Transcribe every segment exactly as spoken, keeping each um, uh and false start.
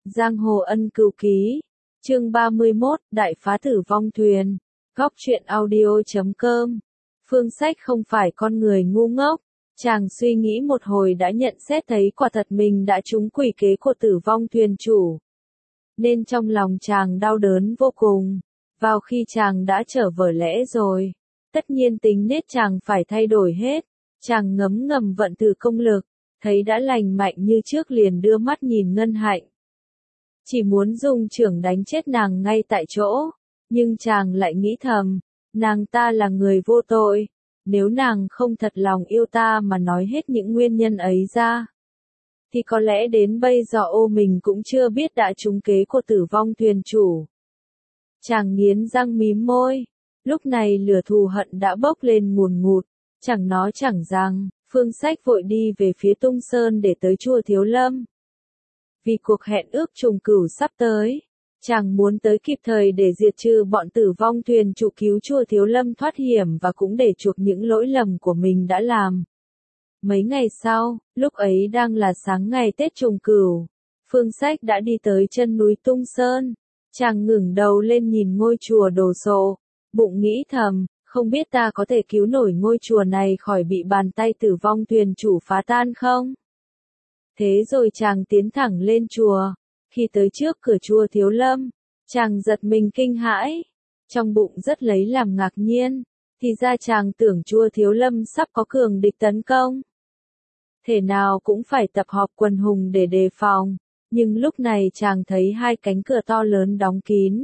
Giang hồ ân cửu ký, chương ba mươi mốt, Đại phá tử vong thuyền, góc truyện audio chấm com. Phương Sách không phải con người ngu ngốc, chàng suy nghĩ một hồi đã nhận xét thấy quả thật mình đã trúng quỷ kế của tử vong thuyền chủ. Nên trong lòng chàng đau đớn vô cùng, vào khi chàng đã trở vở lẽ rồi, tất nhiên tính nết chàng phải thay đổi hết, chàng ngấm ngầm vận từ công lực, thấy đã lành mạnh như trước liền đưa mắt nhìn Ngân Hạnh. Chỉ muốn dùng chưởng đánh chết nàng ngay tại chỗ, nhưng chàng lại nghĩ thầm, nàng ta là người vô tội, nếu nàng không thật lòng yêu ta mà nói hết những nguyên nhân ấy ra, thì có lẽ đến bây giờ ô mình cũng chưa biết đã trúng kế của tử vong thuyền chủ. Chàng nghiến răng mím môi, lúc này lửa thù hận đã bốc lên ngùn ngụt, chẳng nói chẳng rằng, Phương Sách vội đi về phía Tung Sơn để tới chùa Thiếu Lâm. Vì cuộc hẹn ước trùng cửu sắp tới, chàng muốn tới kịp thời để diệt trừ bọn tử vong thuyền chủ, cứu chùa Thiếu Lâm thoát hiểm và cũng để chuộc những lỗi lầm của mình đã làm. Mấy ngày sau, lúc ấy đang là sáng ngày Tết trùng cửu, Phương Sách đã đi tới chân núi Tung Sơn. Chàng ngẩng đầu lên nhìn ngôi chùa đồ sộ, bụng nghĩ thầm, không biết ta có thể cứu nổi ngôi chùa này khỏi bị bàn tay tử vong thuyền chủ phá tan không? Thế rồi chàng tiến thẳng lên chùa, khi tới trước cửa chùa Thiếu Lâm, chàng giật mình kinh hãi, trong bụng rất lấy làm ngạc nhiên, thì ra chàng tưởng chùa Thiếu Lâm sắp có cường địch tấn công. Thể nào cũng phải tập họp quần hùng để đề phòng, nhưng lúc này chàng thấy hai cánh cửa to lớn đóng kín,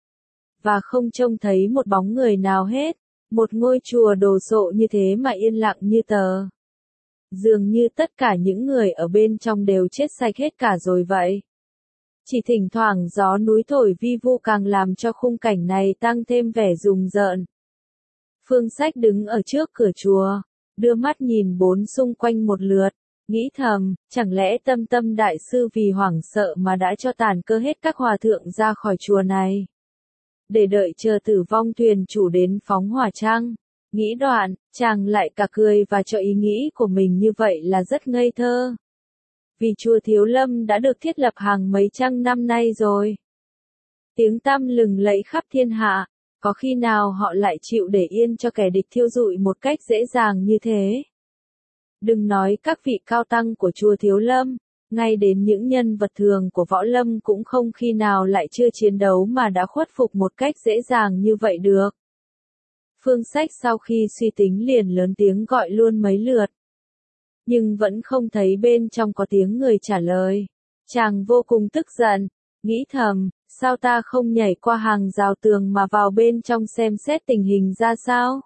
và không trông thấy một bóng người nào hết, một ngôi chùa đồ sộ như thế mà yên lặng như tờ. Dường như tất cả những người ở bên trong đều chết sạch hết cả rồi vậy. Chỉ thỉnh thoảng gió núi thổi vi vu càng làm cho khung cảnh này tăng thêm vẻ rùng rợn. Phương Sách đứng ở trước cửa chùa, đưa mắt nhìn bốn xung quanh một lượt, nghĩ thầm, chẳng lẽ Tâm Tâm đại sư vì hoảng sợ mà đã cho tàn cơ hết các hòa thượng ra khỏi chùa này, để đợi chờ tử vong thuyền chủ đến phóng hỏa chăng? Nghĩ đoạn, chàng lại cả cười và cho ý nghĩ của mình như vậy là rất ngây thơ. Vì chùa Thiếu Lâm đã được thiết lập hàng mấy trăm năm nay rồi. Tiếng tăm lừng lẫy khắp thiên hạ, có khi nào họ lại chịu để yên cho kẻ địch thiêu rụi một cách dễ dàng như thế? Đừng nói các vị cao tăng của chùa Thiếu Lâm, ngay đến những nhân vật thường của võ lâm cũng không khi nào lại chưa chiến đấu mà đã khuất phục một cách dễ dàng như vậy được. Phương Sách sau khi suy tính liền lớn tiếng gọi luôn mấy lượt, nhưng vẫn không thấy bên trong có tiếng người trả lời. Chàng vô cùng tức giận, nghĩ thầm, sao ta không nhảy qua hàng rào tường mà vào bên trong xem xét tình hình ra sao?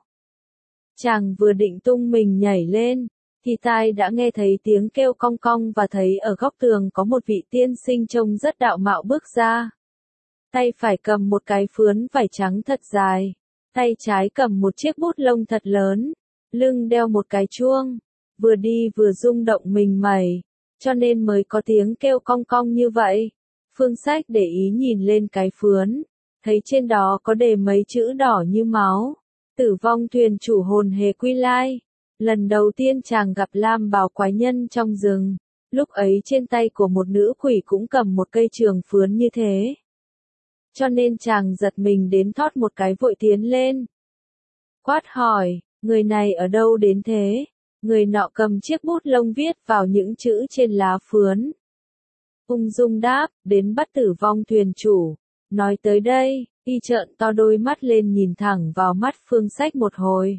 Chàng vừa định tung mình nhảy lên, thì tai đã nghe thấy tiếng kêu cong cong và thấy ở góc tường có một vị tiên sinh trông rất đạo mạo bước ra. Tay phải cầm một cái phướn vải trắng thật dài, tay trái cầm một chiếc bút lông thật lớn, lưng đeo một cái chuông, vừa đi vừa rung động mình mẩy, cho nên mới có tiếng kêu cong cong như vậy. Phương Sách để ý nhìn lên cái phướn, thấy trên đó có đề mấy chữ đỏ như máu, tử vong thuyền chủ hồn hề quy lai. Lần đầu tiên chàng gặp lam bào quái nhân trong rừng, lúc ấy trên tay của một nữ quỷ cũng cầm một cây trường phướn như thế. Cho nên chàng giật mình đến thót một cái vội tiến lên. Quát hỏi, người này ở đâu đến thế? Người nọ cầm chiếc bút lông viết vào những chữ trên lá phướn. Ung dung đáp, đến bắt tử vong thuyền chủ. Nói tới đây, y trợn to đôi mắt lên nhìn thẳng vào mắt Phương Sách một hồi.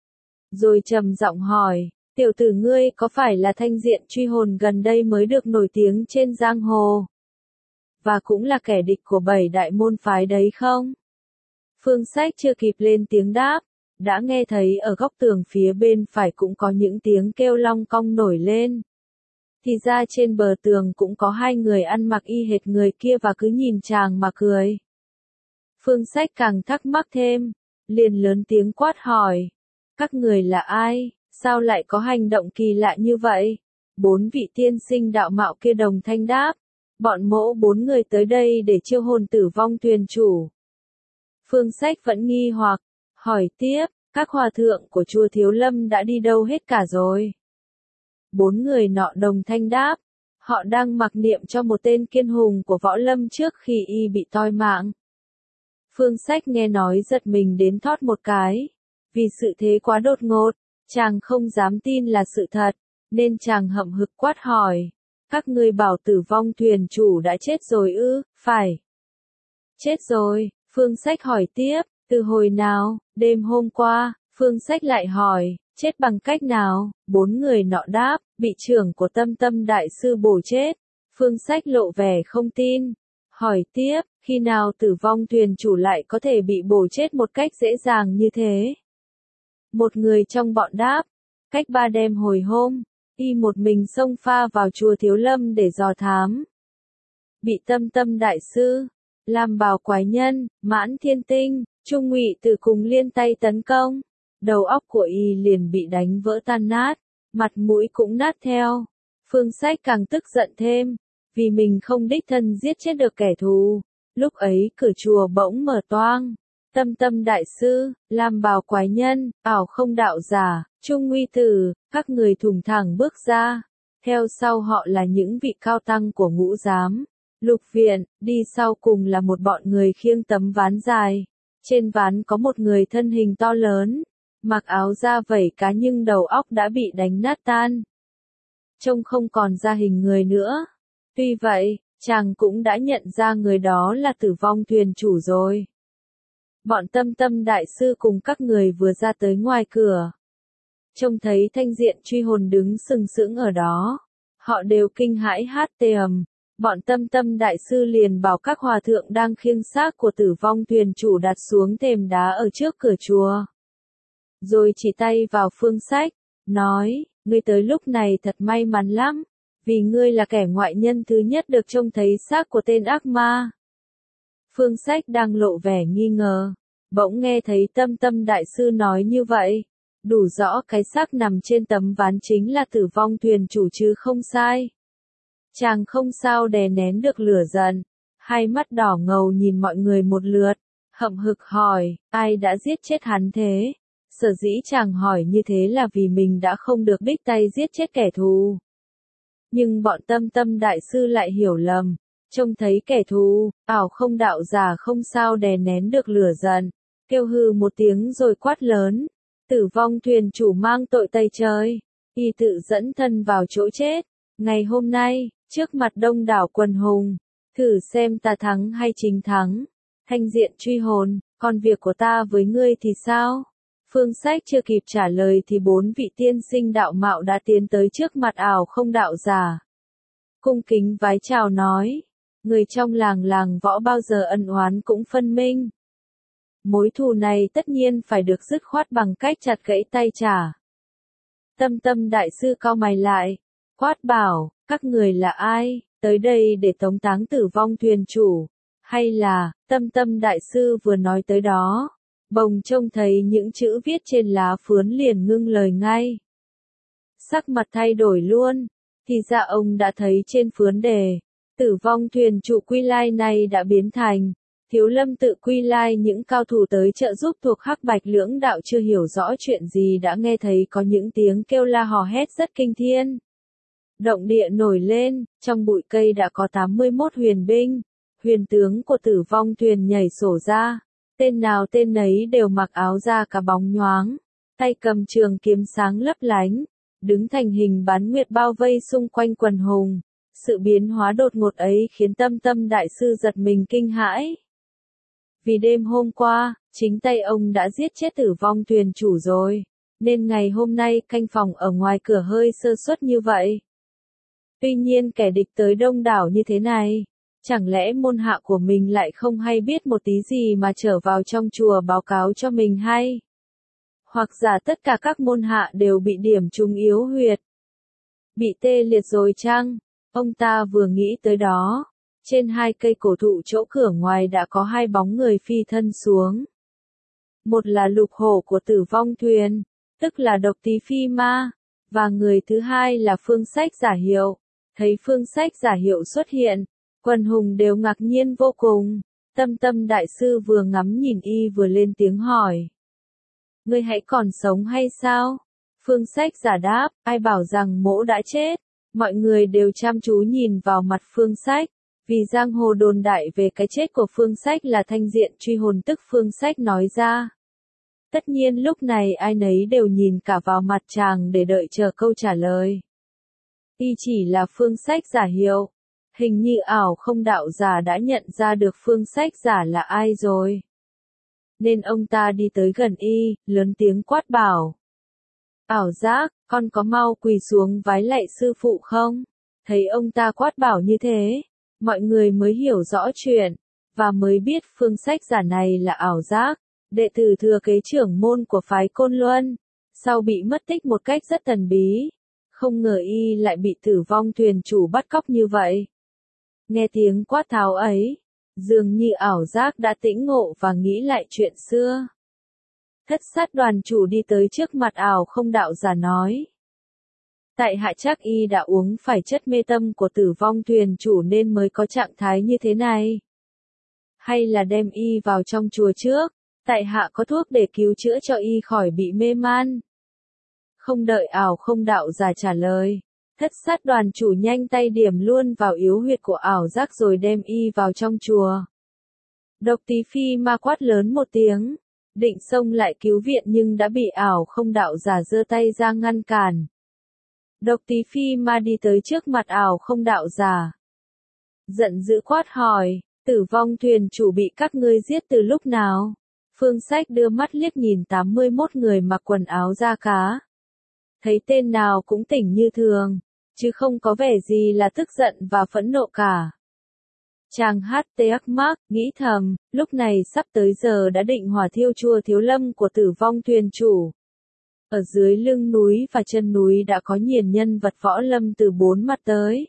Rồi trầm giọng hỏi, tiểu tử ngươi có phải là thanh diện truy hồn gần đây mới được nổi tiếng trên giang hồ? Và cũng là kẻ địch của bảy đại môn phái đấy không? Phương Sách chưa kịp lên tiếng đáp, đã nghe thấy ở góc tường phía bên phải cũng có những tiếng kêu long cong nổi lên. Thì ra trên bờ tường cũng có hai người ăn mặc y hệt người kia và cứ nhìn chàng mà cười. Phương Sách càng thắc mắc thêm, liền lớn tiếng quát hỏi, các người là ai, sao lại có hành động kỳ lạ như vậy? Bốn vị tiên sinh đạo mạo kia đồng thanh đáp, bọn mỗ bốn người tới đây để chiêu hồn tử vong thuyền chủ. Phương Sách vẫn nghi hoặc, hỏi tiếp, các hòa thượng của chùa Thiếu Lâm đã đi đâu hết cả rồi? Bốn người nọ đồng thanh đáp, Họ đang mặc niệm cho một tên kiên hùng của võ lâm trước khi y bị toi mạng. Phương Sách nghe nói giật mình đến thót một cái. Vì sự thế quá đột ngột, chàng không dám tin là sự thật, nên chàng hậm hực quát hỏi. Các ngươi bảo Tử Vong thuyền chủ đã chết rồi ư? Phải. Chết rồi, Phương Sách hỏi tiếp, từ hồi nào? Đêm hôm qua. Phương Sách lại hỏi, chết bằng cách nào? Bốn người nọ đáp, bị trưởng của Tâm Tâm đại sư bổ chết. Phương Sách lộ vẻ không tin. Hỏi tiếp, khi nào Tử Vong thuyền chủ lại có thể bị bổ chết một cách dễ dàng như thế? Một người trong bọn đáp, cách ba đêm hồi hôm, y một mình xông pha vào chùa Thiếu Lâm để dò thám. Bị Tâm Tâm đại sư, Lam Bào quái nhân, Mãn Thiên Tinh, Trung Ngụy Tử cùng liên tay tấn công. Đầu óc của y liền bị đánh vỡ tan nát, mặt mũi cũng nát theo. Phương Sách càng tức giận thêm, vì mình không đích thân giết chết được kẻ thù. Lúc ấy cửa chùa bỗng mở toang. Tâm Tâm đại sư, Lam Bào quái nhân, ảo không đạo giả, Trung Nguy Tử, các người thùng thẳng bước ra. Theo sau họ là những vị cao tăng của Ngũ Giám, Lục Viện, đi sau cùng là một bọn người khiêng tấm ván dài. Trên ván có một người thân hình to lớn, mặc áo da vẩy cá nhưng đầu óc đã bị đánh nát tan. Trông không còn ra hình người nữa. Tuy vậy, chàng cũng đã nhận ra người đó là Tử Vong thuyền chủ rồi. Bọn Tâm Tâm đại sư cùng các người vừa ra tới ngoài cửa. Trông thấy thanh diện truy hồn đứng sừng sững ở đó. Họ đều kinh hãi hát tê ầm. Bọn Tâm Tâm đại sư liền bảo các hòa thượng đang khiêng xác của Tử Vong thuyền chủ đặt xuống thềm đá ở trước cửa chùa. Rồi chỉ tay vào Phương Sách, nói, ngươi tới lúc này thật may mắn lắm, vì ngươi là kẻ ngoại nhân thứ nhất được trông thấy xác của tên ác ma. Phương Sách đang lộ vẻ nghi ngờ, bỗng nghe thấy Tâm Tâm đại sư nói như vậy, đủ rõ cái xác nằm trên tấm ván chính là Tử Vong thuyền chủ chứ không sai. Chàng không sao đè nén được lửa giận, hai mắt đỏ ngầu nhìn mọi người một lượt, hậm hực hỏi, ai đã giết chết hắn thế? Sở dĩ chàng hỏi như thế là vì mình đã không được đích tay giết chết kẻ thù. Nhưng bọn Tâm Tâm đại sư lại hiểu lầm, trông thấy kẻ thù, ảo không đạo giả không sao đè nén được lửa giận, kêu hừ một tiếng rồi quát lớn, Tử Vong thuyền chủ mang tội Tây trời, y tự dẫn thân vào chỗ chết. Ngày hôm nay, trước mặt đông đảo quần hùng, thử xem ta thắng hay chính thắng. Thanh diện truy hồn, còn việc của ta với ngươi thì sao? Phương Sách chưa kịp trả lời thì bốn vị tiên sinh đạo mạo đã tiến tới trước mặt ảo không đạo giả. Cung kính vái chào nói, người trong làng làng võ bao giờ ân oán cũng phân minh. Mối thù này tất nhiên phải được dứt khoát bằng cách chặt gãy tay trả. Tâm Tâm đại sư cau mày lại, quát bảo, các người là ai, tới đây để tống táng Tử Vong thuyền chủ, hay là, Tâm Tâm đại sư vừa nói tới đó. Bồng trông thấy những chữ viết trên lá phướn liền ngưng lời ngay. Sắc mặt thay đổi luôn, thì ra ông đã thấy trên phướn đề, Tử Vong thuyền chủ quy lai này đã biến thành, Thiếu Lâm tự quy lai. Những cao thủ tới trợ giúp thuộc Hắc Bạch lưỡng đạo chưa hiểu rõ chuyện gì đã nghe thấy có những tiếng kêu la hò hét rất kinh thiên. Động địa nổi lên, trong bụi cây đã có tám mươi mốt huyền binh, huyền tướng của Tử Vong thuyền nhảy sổ ra. Tên nào tên nấy đều mặc áo da cả bóng nhoáng, tay cầm trường kiếm sáng lấp lánh, đứng thành hình bán nguyệt bao vây xung quanh quần hùng. Sự biến hóa đột ngột ấy khiến Tâm Tâm đại sư giật mình kinh hãi. Vì đêm hôm qua, chính tay ông đã giết chết Tử Vong thuyền chủ rồi, nên ngày hôm nay canh phòng ở ngoài cửa hơi sơ suất như vậy. Tuy nhiên kẻ địch tới đông đảo như thế này, chẳng lẽ môn hạ của mình lại không hay biết một tí gì mà trở vào trong chùa báo cáo cho mình hay? Hoặc giả tất cả các môn hạ đều bị điểm trúng yếu huyệt, bị tê liệt rồi chăng? Ông ta vừa nghĩ tới đó, trên hai cây cổ thụ chỗ cửa ngoài đã có hai bóng người phi thân xuống. Một là Lục Hổ của Tử Vong thuyền, tức là Độc Tí Phi Ma, và người thứ hai là Phương Sách giả hiệu. Thấy Phương Sách giả hiệu xuất hiện, quần hùng đều ngạc nhiên vô cùng. Tâm Tâm đại sư vừa ngắm nhìn y vừa lên tiếng hỏi, ngươi hãy còn sống hay sao? Phương Sách giả đáp, ai bảo rằng mỗ đã chết, Mọi người đều chăm chú nhìn vào mặt Phương Sách, vì giang hồ đồn đại về cái chết của Phương Sách là thanh diện truy hồn tức Phương Sách nói ra. Tất nhiên lúc này ai nấy đều nhìn cả vào mặt chàng để đợi chờ câu trả lời. Y chỉ là Phương Sách giả hiệu. Hình như ảo không đạo giả đã nhận ra được Phương Sách giả là ai rồi. Nên ông ta đi tới gần y, lớn tiếng quát bảo. Ảo giác, con có mau quỳ xuống vái lạy sư phụ không? Thấy ông ta quát bảo như thế, mọi người mới hiểu rõ chuyện, và mới biết Phương Sách giả này là ảo giác, đệ tử thừa kế trưởng môn của phái Côn Luân, sau bị mất tích một cách rất thần bí. Không ngờ y lại bị Tử Vong thuyền chủ bắt cóc như vậy. Nghe tiếng quát tháo ấy, dường như ảo giác đã tĩnh ngộ và nghĩ lại chuyện xưa. Thất sát đoàn chủ đi tới trước mặt ảo không đạo giả nói. Tại hạ chắc y đã uống phải chất mê tâm của Tử Vong thuyền chủ nên mới có trạng thái như thế này. Hay là đem y vào trong chùa trước, tại hạ có thuốc để cứu chữa cho y khỏi bị mê man. Không đợi ảo không đạo giả trả lời, thất sát đoàn chủ nhanh tay điểm luôn vào yếu huyệt của ảo giác rồi đem y vào trong chùa. Độc Tí Phi ma quát lớn một tiếng, định xông lại cứu viện nhưng đã bị ảo không đạo giả giơ tay ra ngăn cản. Độc Tí Phi ma đi tới trước mặt ảo không đạo giả. Giận dữ quát hỏi, Tử Vong thuyền chủ bị các ngươi giết từ lúc nào? Phương Sách đưa mắt liếc nhìn tám mươi mốt người mặc quần áo da cá. Thấy tên nào cũng tỉnh như thường, chứ không có vẻ gì là tức giận và phẫn nộ cả. Chàng hát tê ác mác, nghĩ thầm, lúc này sắp tới giờ đã định hỏa thiêu chùa Thiếu Lâm của Tử Vong thuyền chủ. Ở dưới lưng núi và chân núi đã có nhiều nhân vật võ lâm từ bốn mặt tới.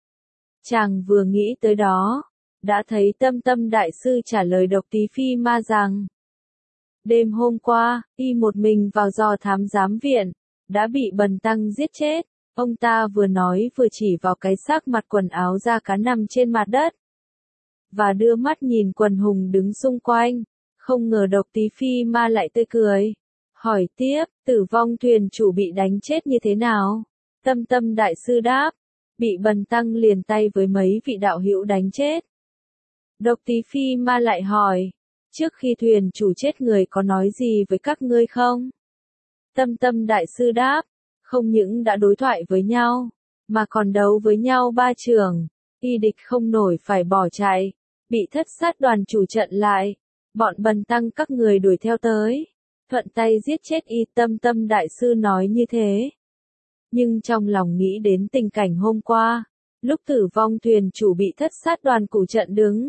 Chàng vừa nghĩ tới đó, đã thấy Tâm Tâm Đại Sư trả lời Độc Tí Phi ma rằng. Đêm hôm qua, y một mình vào dò thám giám viện, đã bị Bần Tăng giết chết. Ông ta vừa nói vừa chỉ vào cái xác mặt quần áo da cá nằm trên mặt đất. Và đưa mắt nhìn quần hùng đứng xung quanh. Không ngờ Độc Tí Phi ma lại tươi cười. Hỏi tiếp, Tử Vong thuyền chủ bị đánh chết như thế nào? Tâm Tâm Đại Sư đáp, bị Bần Tăng liền tay với mấy vị đạo hữu đánh chết. Độc Tí Phi ma lại hỏi, trước khi thuyền chủ chết người có nói gì với các ngươi không? Tâm Tâm Đại Sư đáp, không những đã đối thoại với nhau, mà còn đấu với nhau ba trường, y địch không nổi phải bỏ chạy, bị thất sát đoàn chủ trận lại, bọn Bần Tăng các người đuổi theo tới, thuận tay giết chết y. Tâm Tâm Đại Sư nói như thế. Nhưng trong lòng nghĩ đến tình cảnh hôm qua, lúc Tử Vong thuyền chủ bị thất sát đoàn củ trận đứng.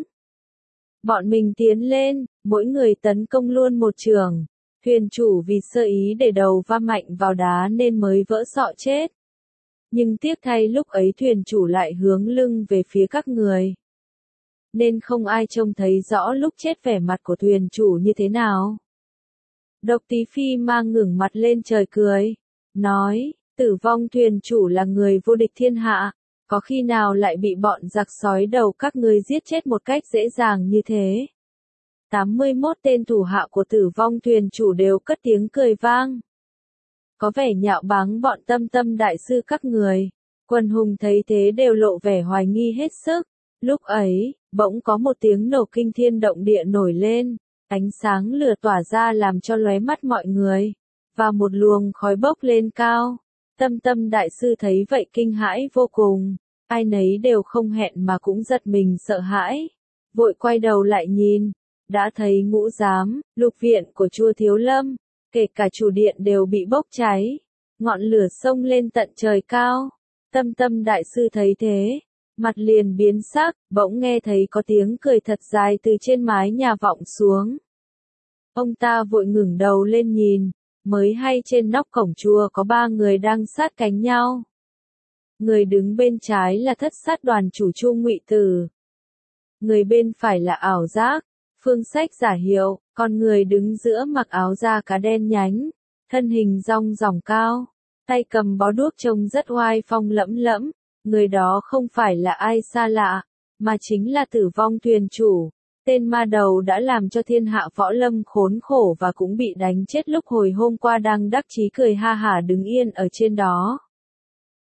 Bọn mình tiến lên, mỗi người tấn công luôn một trường. Thuyền chủ vì sơ ý để đầu va mạnh vào đá nên mới vỡ sọ chết. Nhưng tiếc thay lúc ấy thuyền chủ lại hướng lưng về phía các người. Nên không ai trông thấy rõ lúc chết vẻ mặt của thuyền chủ như thế nào. Độc Tí Phi mang ngẩng mặt lên trời cười. Nói, Tử Vong thuyền chủ là người vô địch thiên hạ. Có khi nào lại bị bọn giặc sói đầu các ngươi giết chết một cách dễ dàng như thế? tám mươi mốt tên thủ hạ của Tử Vong thuyền chủ đều cất tiếng cười vang. Có vẻ nhạo báng bọn Tâm Tâm Đại Sư các người. Quần hùng thấy thế đều lộ vẻ hoài nghi hết sức. Lúc ấy, bỗng có một tiếng nổ kinh thiên động địa nổi lên. Ánh sáng lửa tỏa ra làm cho lóe mắt mọi người. Và một luồng khói bốc lên cao. Tâm Tâm Đại Sư thấy vậy kinh hãi vô cùng. Ai nấy đều không hẹn mà cũng giật mình sợ hãi. Vội quay đầu lại nhìn. Đã thấy ngũ giám, lục viện của chùa Thiếu Lâm, kể cả chủ điện đều bị bốc cháy. Ngọn lửa xông lên tận trời cao. Tâm Tâm Đại Sư thấy thế, mặt liền biến sắc, bỗng nghe thấy có tiếng cười thật dài từ trên mái nhà vọng xuống. Ông ta vội ngẩng đầu lên nhìn, mới hay trên nóc cổng chùa có ba người đang sát cánh nhau. Người đứng bên trái là thất sát đoàn chủ Chu Ngụy Tử. Người bên phải là ảo giác, Phương Sách giả hiệu, còn người đứng giữa mặc áo da cá đen nhánh, thân hình rong ròng cao, tay cầm bó đuốc trông rất oai phong lẫm lẫm. Người đó không phải là ai xa lạ, mà chính là Tử Vong thuyền chủ, tên ma đầu đã làm cho thiên hạ võ lâm khốn khổ và cũng bị đánh chết lúc hồi hôm qua đang đắc chí cười ha hả đứng yên ở trên đó.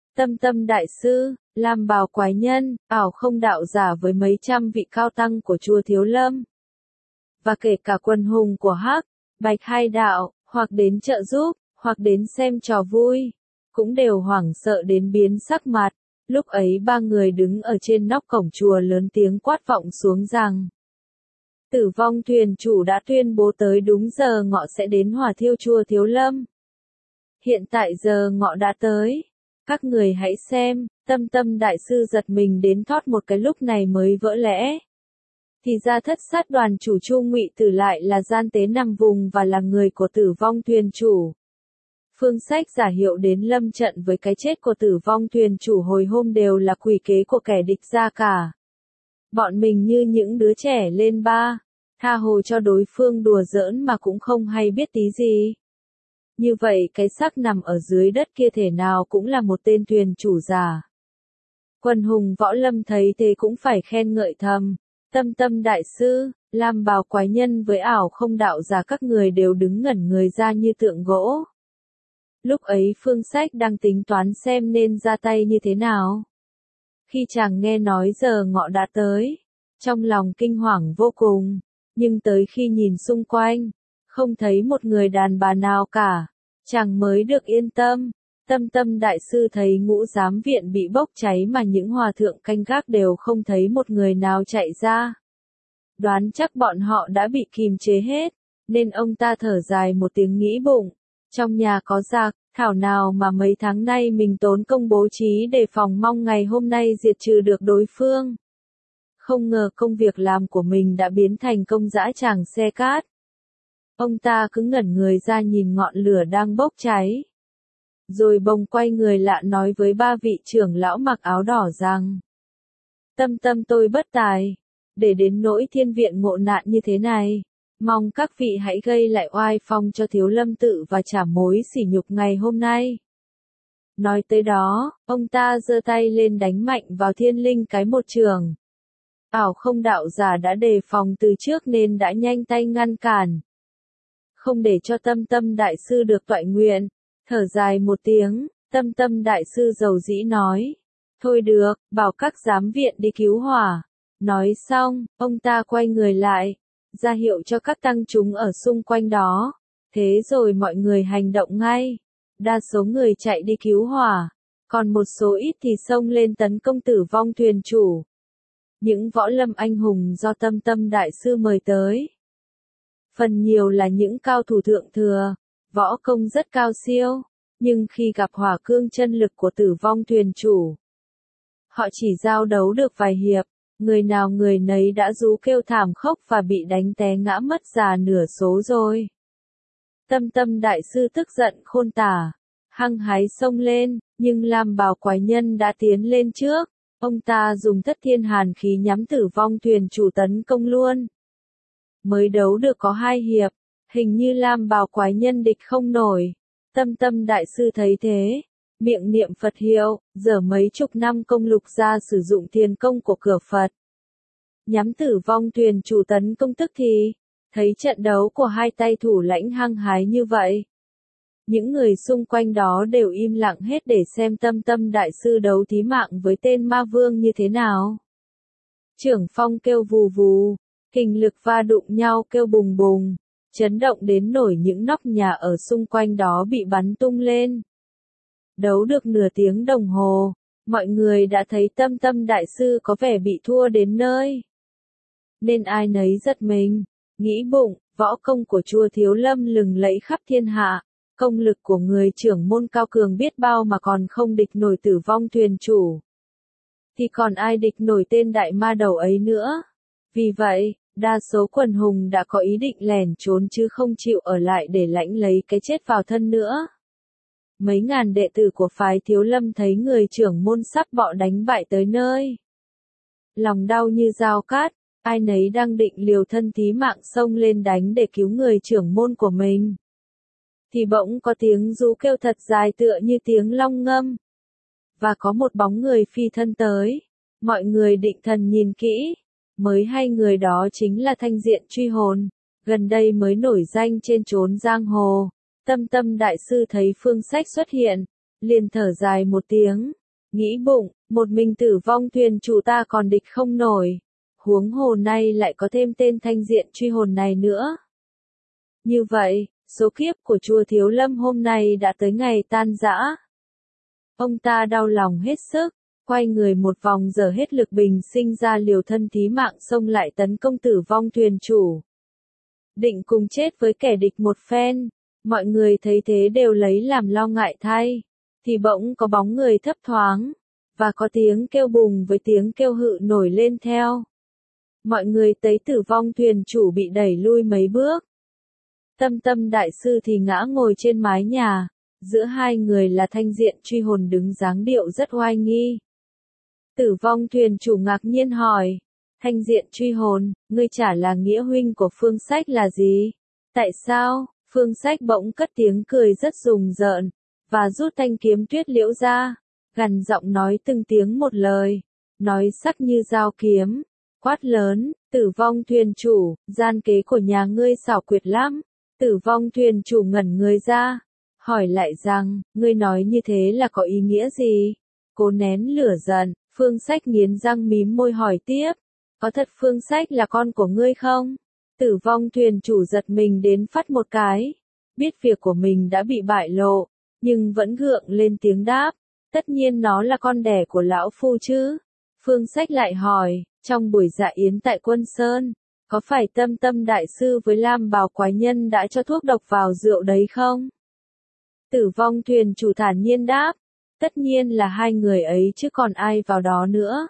Tâm Tâm Đại Sư, Lam Bào Quái Nhân, ảo không đạo giả với mấy trăm vị cao tăng của chùa Thiếu Lâm. Và kể cả quần hùng của Hắc, Bạch hai đạo, hoặc đến trợ giúp, hoặc đến xem trò vui, cũng đều hoảng sợ đến biến sắc mặt. Lúc ấy ba người đứng ở trên nóc cổng chùa lớn tiếng quát vọng xuống rằng Tử Vong thuyền chủ đã tuyên bố tới đúng giờ ngọ sẽ đến hỏa thiêu chùa Thiếu Lâm. Hiện tại giờ ngọ đã tới. Các người hãy xem, Tâm Tâm Đại Sư giật mình đến thót một cái lúc này mới vỡ lẽ. Thì ra thất sát đoàn chủ Chu Ngụy Tử lại là gian tế nằm vùng và là người của Tử Vong thuyền chủ. Phương Sách giả hiệu đến lâm trận với cái chết của Tử Vong thuyền chủ hồi hôm đều là quỷ kế của kẻ địch ra cả. Bọn mình như những đứa trẻ lên ba, tha hồ cho đối phương đùa giỡn mà cũng không hay biết tí gì. Như vậy cái xác nằm ở dưới đất kia thể nào cũng là một tên thuyền chủ giả. Quần hùng võ lâm thấy thế cũng phải khen ngợi thầm. Tâm Tâm Đại Sư, Lam Bào Quái Nhân với ảo không đạo giả các người đều đứng ngẩn người ra như tượng gỗ. Lúc ấy Phương Sách đang tính toán xem nên ra tay như thế nào. Khi chàng nghe nói giờ ngọ đã tới, trong lòng kinh hoàng vô cùng, nhưng tới khi nhìn xung quanh, không thấy một người đàn bà nào cả, chàng mới được yên tâm. Tâm Tâm Đại Sư thấy ngũ giám viện bị bốc cháy mà những hòa thượng canh gác đều không thấy một người nào chạy ra. Đoán chắc bọn họ đã bị kìm chế hết, nên ông ta thở dài một tiếng nghĩ bụng. Trong nhà có giặc, thảo nào mà mấy tháng nay mình tốn công bố trí để phòng mong ngày hôm nay diệt trừ được đối phương. Không ngờ công việc làm của mình đã biến thành công dã tràng xe cát. Ông ta cứ ngẩn người ra nhìn ngọn lửa đang bốc cháy. Rồi bỗng quay người lạ nói với ba vị trưởng lão mặc áo đỏ rằng Tâm Tâm tôi bất tài, để đến nỗi thiên viện ngộ nạn như thế này. Mong các vị hãy gây lại oai phong cho Thiếu Lâm tự và trả mối sỉ nhục ngày hôm nay. Nói tới đó, ông ta giơ tay lên đánh mạnh vào Thiên Linh cái một trường. Ảo không đạo giả đã đề phòng từ trước nên đã nhanh tay ngăn cản. Không để cho Tâm Tâm Đại Sư được toại nguyện, thở dài một tiếng, Tâm Tâm Đại Sư dầu dĩ nói. Thôi được, bảo các giám viện đi cứu hỏa. Nói xong, ông ta quay người lại, ra hiệu cho các tăng chúng ở xung quanh đó. Thế rồi mọi người hành động ngay. Đa số người chạy đi cứu hỏa, còn một số ít thì xông lên tấn công Tử Vong thuyền chủ. Những võ lâm anh hùng do Tâm Tâm Đại Sư mời tới. Phần nhiều là những cao thủ thượng thừa, võ công rất cao siêu, nhưng khi gặp hỏa cương chân lực của Tử Vong thuyền chủ, họ chỉ giao đấu được vài hiệp, người nào người nấy đã rú kêu thảm khốc và bị đánh té ngã mất già nửa số rồi. Tâm Tâm Đại Sư tức giận khôn tả, hăng hái xông lên, nhưng Lam Bào Quái Nhân đã tiến lên trước, ông ta dùng thất thiên hàn khí nhắm Tử Vong thuyền chủ tấn công luôn. Mới đấu được có hai hiệp, hình như Lam Bào Quái Nhân địch không nổi. Tâm Tâm Đại Sư thấy thế, miệng niệm Phật hiệu, giờ mấy chục năm công lục ra sử dụng thiền công của cửa Phật. Nhắm Tử Vong thuyền chủ tấn công tức thì, thấy trận đấu của hai tay thủ lãnh hăng hái như vậy. Những người xung quanh đó đều im lặng hết để xem Tâm Tâm Đại Sư đấu thí mạng với tên ma vương như thế nào. Trưởng phong kêu vù vù, kình lực va đụng nhau kêu bùng bùng, chấn động đến nổi những nóc nhà ở xung quanh đó bị bắn tung lên. Đấu được nửa tiếng đồng hồ, mọi người đã thấy Tâm Tâm Đại Sư có vẻ bị thua đến nơi. Nên ai nấy giật mình, nghĩ bụng, võ công của chùa Thiếu Lâm lừng lẫy khắp thiên hạ, công lực của người trưởng môn cao cường biết bao mà còn không địch nổi Tử Vong thuyền chủ. Thì còn ai địch nổi tên đại ma đầu ấy nữa. Vì vậy, đa số quần hùng đã có ý định lẻn trốn chứ không chịu ở lại để lãnh lấy cái chết vào thân nữa. Mấy ngàn đệ tử của phái Thiếu Lâm thấy người trưởng môn sắp bọ đánh bại tới nơi. Lòng đau như dao cát, ai nấy đang định liều thân thí mạng xông lên đánh để cứu người trưởng môn của mình. Thì bỗng có tiếng rú kêu thật dài tựa như tiếng long ngâm. Và có một bóng người phi thân tới. Mọi người định thần nhìn kỹ. Mới hay người đó chính là Thanh Diện Truy Hồn. Gần đây mới nổi danh trên chốn giang hồ. Tâm Tâm Đại Sư thấy Phương Sách xuất hiện, liền thở dài một tiếng, nghĩ bụng, một mình Tử Vong thuyền chủ ta còn địch không nổi. Huống hồ nay lại có thêm tên thanh diện truy hồn này nữa. Như vậy, số kiếp của chùa Thiếu Lâm hôm nay đã tới ngày tan rã. Ông ta đau lòng hết sức, quay người một vòng giờ hết lực bình sinh ra liều thân thí mạng xông lại tấn công Tử Vong thuyền chủ. Định cùng chết với kẻ địch một phen, mọi người thấy thế đều lấy làm lo ngại thay, thì bỗng có bóng người thấp thoáng, và có tiếng kêu bùng với tiếng kêu hự nổi lên theo. Mọi người thấy Tử Vong thuyền chủ bị đẩy lui mấy bước. Tâm Tâm đại sư thì ngã ngồi trên mái nhà, giữa hai người là thanh diện truy hồn đứng dáng điệu rất oai nghi. Tử Vong thuyền chủ ngạc nhiên hỏi, thanh diện truy hồn, ngươi chả là nghĩa huynh của Phương Sách là gì? Tại sao? Phương Sách bỗng cất tiếng cười rất rùng rợn, và rút thanh kiếm tuyết liễu ra, gằn giọng nói từng tiếng một lời, nói sắc như dao kiếm, quát lớn, Tử Vong thuyền chủ, gian kế của nhà ngươi xảo quyệt lắm. Tử Vong thuyền chủ ngẩn người ra, hỏi lại rằng, ngươi nói như thế là có ý nghĩa gì? Cố nén lửa giận, Phương Sách nghiến răng mím môi hỏi tiếp, có thật Phương Sách là con của ngươi không? Tử Vong thuyền chủ giật mình đến phát một cái, biết việc của mình đã bị bại lộ, nhưng vẫn gượng lên tiếng đáp, tất nhiên nó là con đẻ của lão phu chứ. Phương Sách lại hỏi, trong buổi dạ yến tại Quân Sơn, có phải Tâm Tâm đại sư với Lam Bào quái nhân đã cho thuốc độc vào rượu đấy không? Tử Vong thuyền chủ thản nhiên đáp, tất nhiên là hai người ấy chứ còn ai vào đó nữa.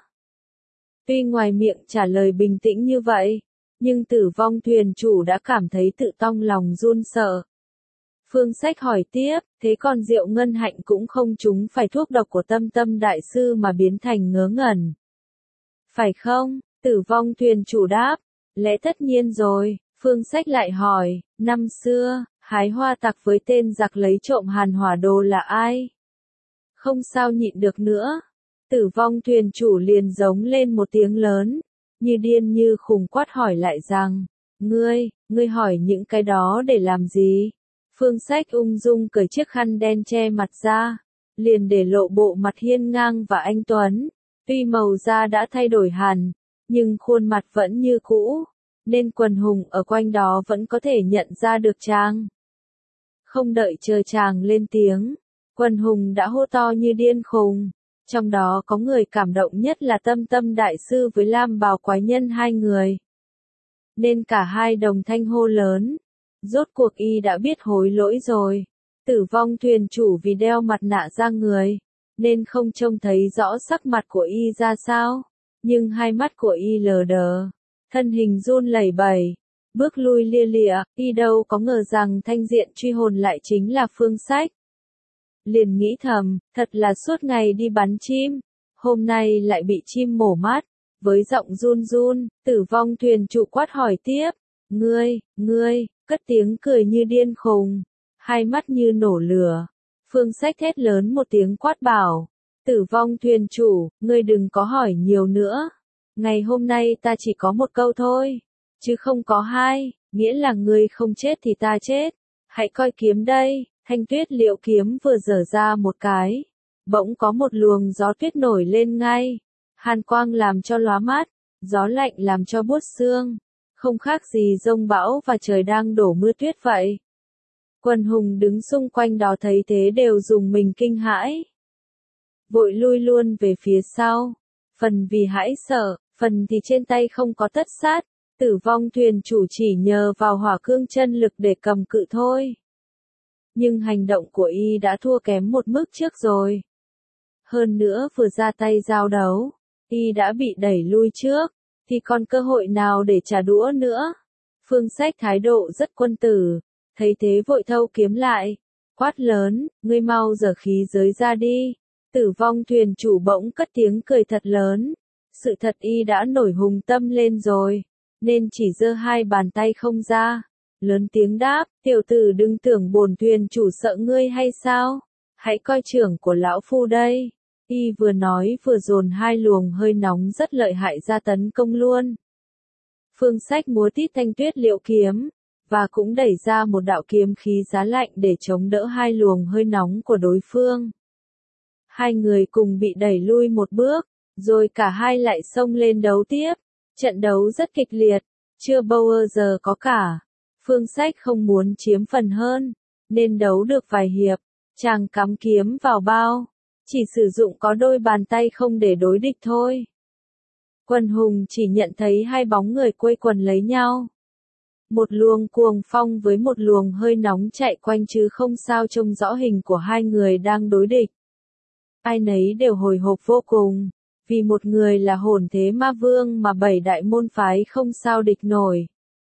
Tuy ngoài miệng trả lời bình tĩnh như vậy, nhưng Tử Vong thuyền chủ đã cảm thấy tự tong lòng run sợ. Phương Sách hỏi tiếp, thế còn rượu ngân hạnh cũng không trúng phải thuốc độc của Tâm Tâm đại sư mà biến thành ngớ ngẩn. Phải không? Tử Vong thuyền chủ đáp, lẽ tất nhiên rồi. Phương Sách lại hỏi, năm xưa, hái hoa tặc với tên giặc lấy trộm hàn hỏa đồ là ai? Không sao nhịn được nữa. Tử Vong thuyền chủ liền giống lên một tiếng lớn, như điên như khùng quát hỏi lại rằng, ngươi, ngươi hỏi những cái đó để làm gì? Phương Sách ung dung cởi chiếc khăn đen che mặt ra, liền để lộ bộ mặt hiên ngang và anh tuấn, tuy màu da đã thay đổi hẳn, nhưng khuôn mặt vẫn như cũ, nên quần hùng ở quanh đó vẫn có thể nhận ra được chàng. Không đợi chờ chàng lên tiếng, quần hùng đã hô to như điên khùng, trong đó có người cảm động nhất là Tâm Tâm đại sư với Lam Bào quái nhân hai người. Nên cả hai đồng thanh hô lớn, rốt cuộc y đã biết hối lỗi rồi. Tử Vong thuyền chủ vì đeo mặt nạ ra người, nên không trông thấy rõ sắc mặt của y ra sao, nhưng hai mắt của y lờ đờ, thân hình run lẩy bẩy, bước lui lia lịa, y đâu có ngờ rằng thanh diện truy hồn lại chính là Phương Sách. Liền nghĩ thầm, thật là suốt ngày đi bắn chim, hôm nay lại bị chim mổ mắt, với giọng run run, Tử Vong thuyền chủ quát hỏi tiếp, ngươi, ngươi, cất tiếng cười như điên khùng, hai mắt như nổ lửa. Phương Sách thét lớn một tiếng quát bảo, Tử Vong thuyền chủ, ngươi đừng có hỏi nhiều nữa. Ngày hôm nay ta chỉ có một câu thôi, chứ không có hai, nghĩa là ngươi không chết thì ta chết. Hãy coi kiếm đây, thanh tuyết liễu kiếm vừa dở ra một cái, bỗng có một luồng gió tuyết nổi lên ngay, hàn quang làm cho lóa mắt, gió lạnh làm cho buốt xương, không khác gì giông bão và trời đang đổ mưa tuyết vậy. Quần hùng đứng xung quanh đó thấy thế đều dùng mình kinh hãi, vội lui luôn về phía sau, phần vì hãi sợ, phần thì trên tay không có tất sát. Tử Vong thuyền chủ chỉ nhờ vào hỏa cương chân lực để cầm cự thôi. Nhưng hành động của y đã thua kém một mức trước rồi. Hơn nữa vừa ra tay giao đấu, y đã bị đẩy lui trước, thì còn cơ hội nào để trả đũa nữa. Phương Sách thái độ rất quân tử, thấy thế vội thâu kiếm lại, quát lớn, ngươi mau giở khí giới ra đi. Tử Vong thuyền chủ bỗng cất tiếng cười thật lớn, sự thật y đã nổi hùng tâm lên rồi, nên chỉ giơ hai bàn tay không ra, lớn tiếng đáp, tiểu tử đừng tưởng bổn thuyền chủ sợ ngươi hay sao, hãy coi trưởng của lão phu đây. Y vừa nói vừa dồn hai luồng hơi nóng rất lợi hại ra tấn công luôn. Phương Sách múa tít thanh tuyết liễu kiếm, và cũng đẩy ra một đạo kiếm khí giá lạnh để chống đỡ hai luồng hơi nóng của đối phương. Hai người cùng bị đẩy lui một bước, rồi cả hai lại xông lên đấu tiếp. Trận đấu rất kịch liệt, chưa bao giờ có cả. Phương Sách không muốn chiếm phần hơn, nên đấu được vài hiệp, chàng cắm kiếm vào bao, chỉ sử dụng có đôi bàn tay không để đối địch thôi. Quần hùng chỉ nhận thấy hai bóng người quây quần lấy nhau. Một luồng cuồng phong với một luồng hơi nóng chạy quanh chứ không sao trông rõ hình của hai người đang đối địch. Ai nấy đều hồi hộp vô cùng, vì một người là hồn thế ma vương mà bảy đại môn phái không sao địch nổi.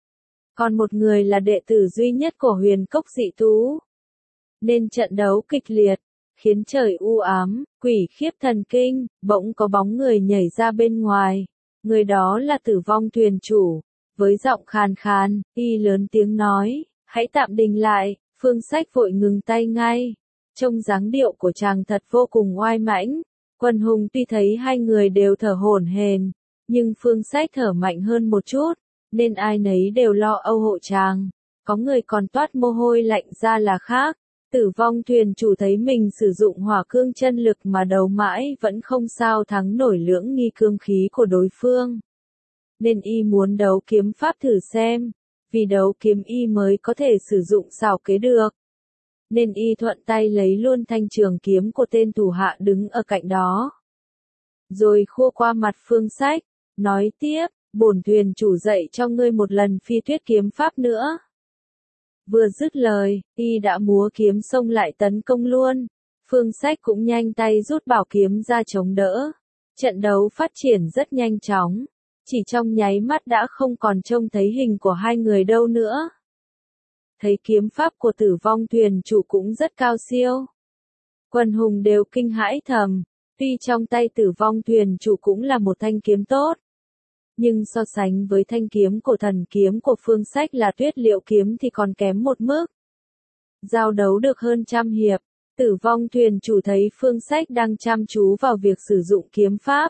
Còn một người là đệ tử duy nhất của huyền cốc dị thú. Nên trận đấu kịch liệt, khiến trời u ám, quỷ khiếp thần kinh, bỗng có bóng người nhảy ra bên ngoài. Người đó là Tử Vong thuyền chủ. Với giọng khàn khàn, y lớn tiếng nói, hãy tạm đình lại. Phương Sách vội ngừng tay ngay. Trông dáng điệu của chàng thật vô cùng oai mãnh. Quần hùng tuy thấy hai người đều thở hổn hển, nhưng Phương Sách thở mạnh hơn một chút, nên ai nấy đều lo âu hộ chàng. Có người còn toát mồ hôi lạnh ra là khác. Tử Vong thuyền chủ thấy mình sử dụng hỏa cương chân lực mà đấu mãi vẫn không sao thắng nổi lưỡng nghi cương khí của đối phương. Nên y muốn đấu kiếm pháp thử xem, vì đấu kiếm y mới có thể sử dụng xảo kế được. Nên y thuận tay lấy luôn thanh trường kiếm của tên thủ hạ đứng ở cạnh đó. Rồi khua qua mặt Phương Sách, nói tiếp, bổn thuyền chủ dạy cho ngươi một lần phi tuyết kiếm pháp nữa. Vừa dứt lời, y đã múa kiếm xông lại tấn công luôn. Phương Sách cũng nhanh tay rút bảo kiếm ra chống đỡ. Trận đấu phát triển rất nhanh chóng. Chỉ trong nháy mắt đã không còn trông thấy hình của hai người đâu nữa. Thấy kiếm pháp của Tử Vong thuyền chủ cũng rất cao siêu. Quần hùng đều kinh hãi thầm, tuy trong tay Tử Vong thuyền chủ cũng là một thanh kiếm tốt. Nhưng so sánh với thanh kiếm của thần kiếm của Phương Sách là Tuyết Liễu kiếm thì còn kém một mức. Giao đấu được hơn trăm hiệp, Tử Vong thuyền chủ thấy Phương Sách đang chăm chú vào việc sử dụng kiếm pháp.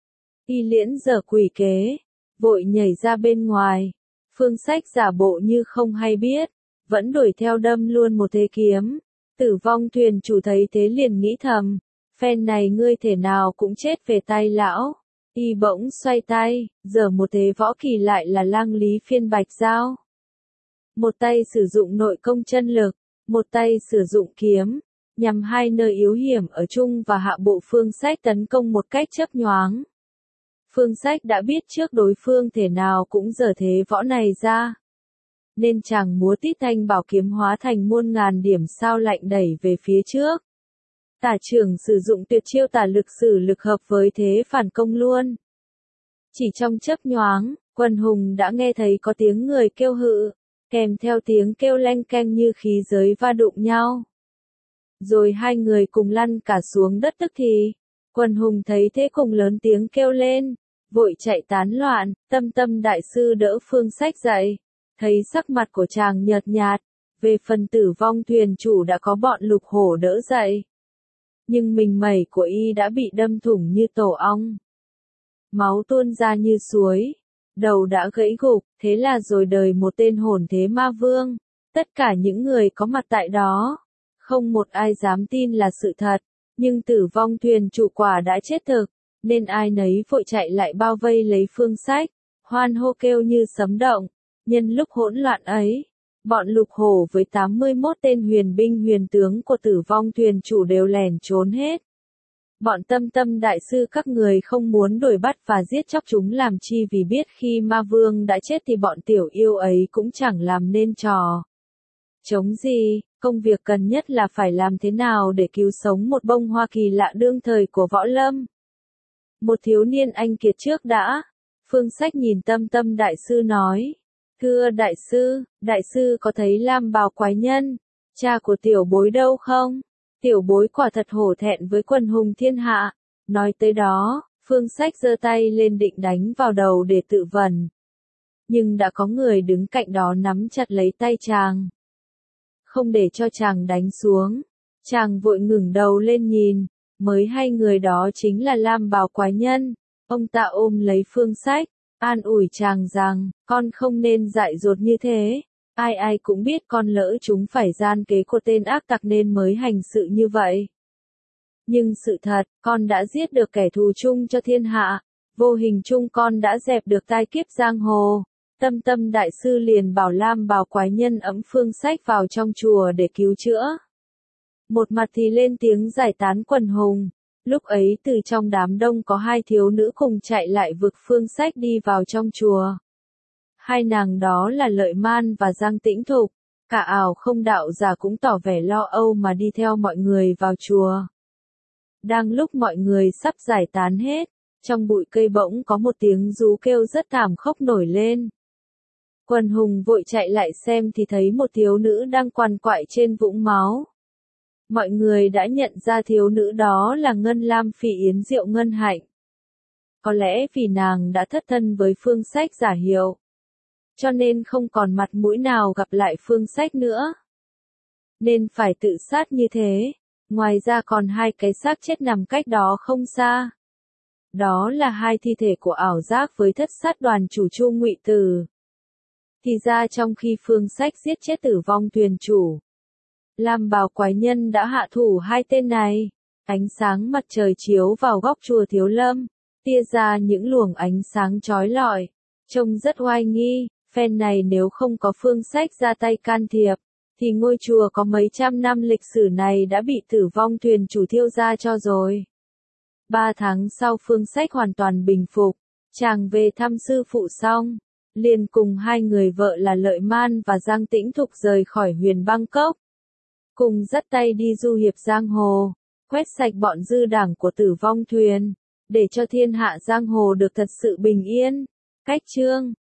Y liễn dở quỷ kế, vội nhảy ra bên ngoài. Phương Sách giả bộ như không hay biết, vẫn đuổi theo đâm luôn một thế kiếm. Tử Vong thuyền chủ thấy thế liền nghĩ thầm, phen này ngươi thể nào cũng chết về tay lão. Y bỗng xoay tay, giở một thế võ kỳ lại là Lang Lý phiên bạch dao. Một tay sử dụng nội công chân lực, một tay sử dụng kiếm, nhằm hai nơi yếu hiểm ở trung và hạ bộ Phương Sách tấn công một cách chớp nhoáng. Phương Sách đã biết trước đối phương thể nào cũng giở thế võ này ra. Nên chàng múa tít thanh bảo kiếm hóa thành muôn ngàn điểm sao lạnh đẩy về phía trước. Tả trưởng sử dụng tuyệt chiêu tả lực sử lực hợp với thế phản công luôn. Chỉ trong chớp nhoáng, quần hùng đã nghe thấy có tiếng người kêu hự, kèm theo tiếng kêu leng keng như khí giới va đụng nhau. Rồi hai người cùng lăn cả xuống đất tức thì. Quần hùng thấy thế cùng lớn tiếng kêu lên, vội chạy tán loạn. Tâm Tâm đại sư đỡ Phương Sách dậy, thấy sắc mặt của chàng nhợt nhạt. Về phần Tử Vong thuyền chủ đã có bọn Lục Hổ đỡ dậy. Nhưng mình mẩy của y đã bị đâm thủng như tổ ong. Máu tuôn ra như suối, đầu đã gãy gục, thế là rồi đời một tên hồn thế ma vương. Tất cả những người có mặt tại đó, không một ai dám tin là sự thật, nhưng Tử Vong thuyền chủ quả đã chết thực, nên ai nấy vội chạy lại bao vây lấy Phương Sách, hoan hô kêu như sấm động. Nhân lúc hỗn loạn ấy, bọn Lục Hổ với tám mươi mốt tên huyền binh huyền tướng của Tử Vong thuyền chủ đều lẻn trốn hết. Bọn Tâm Tâm đại sư các người không muốn đuổi bắt và giết chóc chúng làm chi, vì biết khi ma vương đã chết thì bọn tiểu yêu ấy cũng chẳng làm nên trò chống gì. Công việc cần nhất là phải làm thế nào để cứu sống một bông hoa kỳ lạ đương thời của võ lâm. Một thiếu niên anh kiệt trước đã. Phương Sách nhìn Tâm Tâm đại sư nói. Thưa đại sư, đại sư có thấy Lam Bào quái nhân, cha của tiểu bối đâu không? Tiểu bối quả thật hổ thẹn với quần hùng thiên hạ. Nói tới đó, Phương Sách giơ tay lên định đánh vào đầu để tự vần. Nhưng đã có người đứng cạnh đó nắm chặt lấy tay chàng. Không để cho chàng đánh xuống. Chàng vội ngẩng đầu lên nhìn, mới hay người đó chính là Lam Bào quái nhân. Ông ta ôm lấy Phương Sách, an ủi chàng rằng, con không nên dại dột như thế. Ai ai cũng biết con lỡ chúng phải gian kế của tên ác tặc nên mới hành sự như vậy. Nhưng sự thật, con đã giết được kẻ thù chung cho thiên hạ, vô hình chung con đã dẹp được tai kiếp giang hồ. Tâm Tâm đại sư liền bảo Lam Bào quái nhân ẫm Phương Sách vào trong chùa để cứu chữa. Một mặt thì lên tiếng giải tán quần hùng. Lúc ấy từ trong đám đông có hai thiếu nữ cùng chạy lại vực Phương Sách đi vào trong chùa. Hai nàng đó là Lợi Man và Giang Tĩnh Thục. Cả ảo không đạo giả cũng tỏ vẻ lo âu mà đi theo mọi người vào chùa. Đang lúc mọi người sắp giải tán hết, trong bụi cây bỗng có một tiếng rú kêu rất thảm khốc nổi lên. Quần hùng vội chạy lại xem thì thấy một thiếu nữ đang quằn quại trên vũng máu. Mọi người đã nhận ra thiếu nữ đó là Ngân Lam Phỉ Yến Diệu Ngân Hạnh. Có lẽ vì nàng đã thất thân với Phương Sách giả hiệu, cho nên không còn mặt mũi nào gặp lại Phương Sách nữa, nên phải tự sát như thế. Ngoài ra còn hai cái xác chết nằm cách đó không xa. Đó là hai thi thể của ảo giác với thất sát đoàn chủ Chu Ngụy Tử. Thì ra trong khi Phương Sách giết chết Tử Vong thuyền chủ, Lam Bào quái nhân đã hạ thủ hai tên này. Ánh sáng mặt trời chiếu vào góc chùa Thiếu Lâm, tia ra những luồng ánh sáng chói lọi, trông rất oai nghi. Phen này nếu không có Phương Sách ra tay can thiệp, thì ngôi chùa có mấy trăm năm lịch sử này đã bị Tử Vong thuyền chủ thiêu ra cho rồi. Ba tháng sau Phương Sách hoàn toàn bình phục, chàng về thăm sư phụ xong, liền cùng hai người vợ là Lợi Man và Giang Tĩnh Thục rời khỏi Huyền Băng Cốc. Cùng dắt tay đi du hiệp giang hồ, quét sạch bọn dư đảng của Tử Vong thuyền, để cho thiên hạ giang hồ được thật sự bình yên. Cách chương